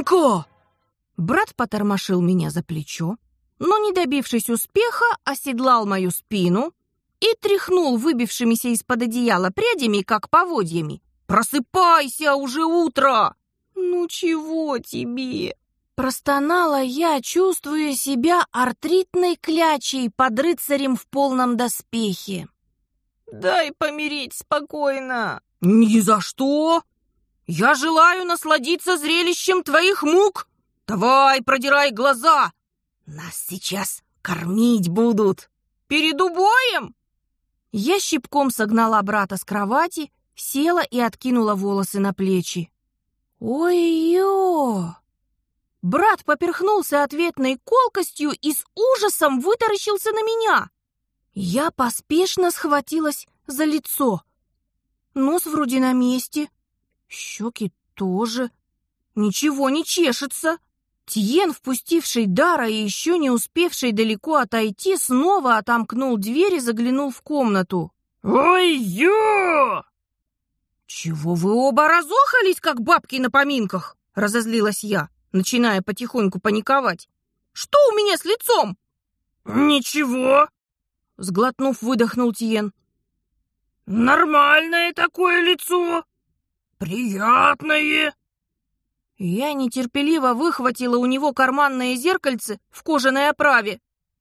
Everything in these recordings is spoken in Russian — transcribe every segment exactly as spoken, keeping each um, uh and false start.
«Ника!» Брат потормошил меня за плечо, но, не добившись успеха, оседлал мою спину и тряхнул выбившимися из-под одеяла прядями, как поводьями. «Просыпайся, уже утро!» «Ну чего тебе?» Простонала я, чувствуя себя артритной клячей под рыцарем в полном доспехе. «Дай помереть спокойно!» «Ни за что! Я желаю насладиться зрелищем твоих мук! Давай, продирай глаза! Нас сейчас кормить будут! Перед убоем!» Я щипком согнала брата с кровати, села и откинула волосы на плечи. «Ой-ё!» Брат поперхнулся ответной колкостью и с ужасом вытаращился на меня. Я поспешно схватилась за лицо. Нос вроде на месте, щеки тоже. Ничего не чешется. Тиен, впустивший Дара и еще не успевший далеко отойти, снова отомкнул дверь и заглянул в комнату. «Ой-ё!» «Чего вы оба разохались, как бабки на поминках?» — разозлилась я, начиная потихоньку паниковать. «Что у меня с лицом?» «Ничего», — сглотнув, выдохнул Тиен. «Нормальное такое лицо. Приятное». Я нетерпеливо выхватила у него карманное зеркальце в кожаной оправе.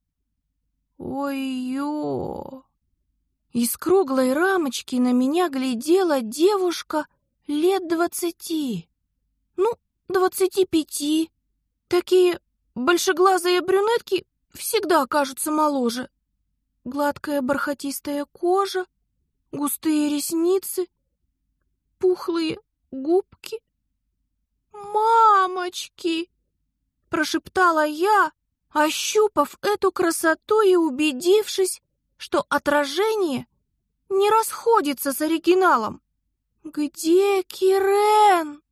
Ой-ё! Из круглой рамочки на меня глядела девушка лет двадцати. Ну, двадцати пяти. Такие большеглазые брюнетки всегда кажутся моложе. Гладкая бархатистая кожа, густые ресницы, пухлые губки. «Мамочки!» — прошептала я, ощупав эту красоту и убедившись, что отражение не расходится с оригиналом. «Где Кирен?»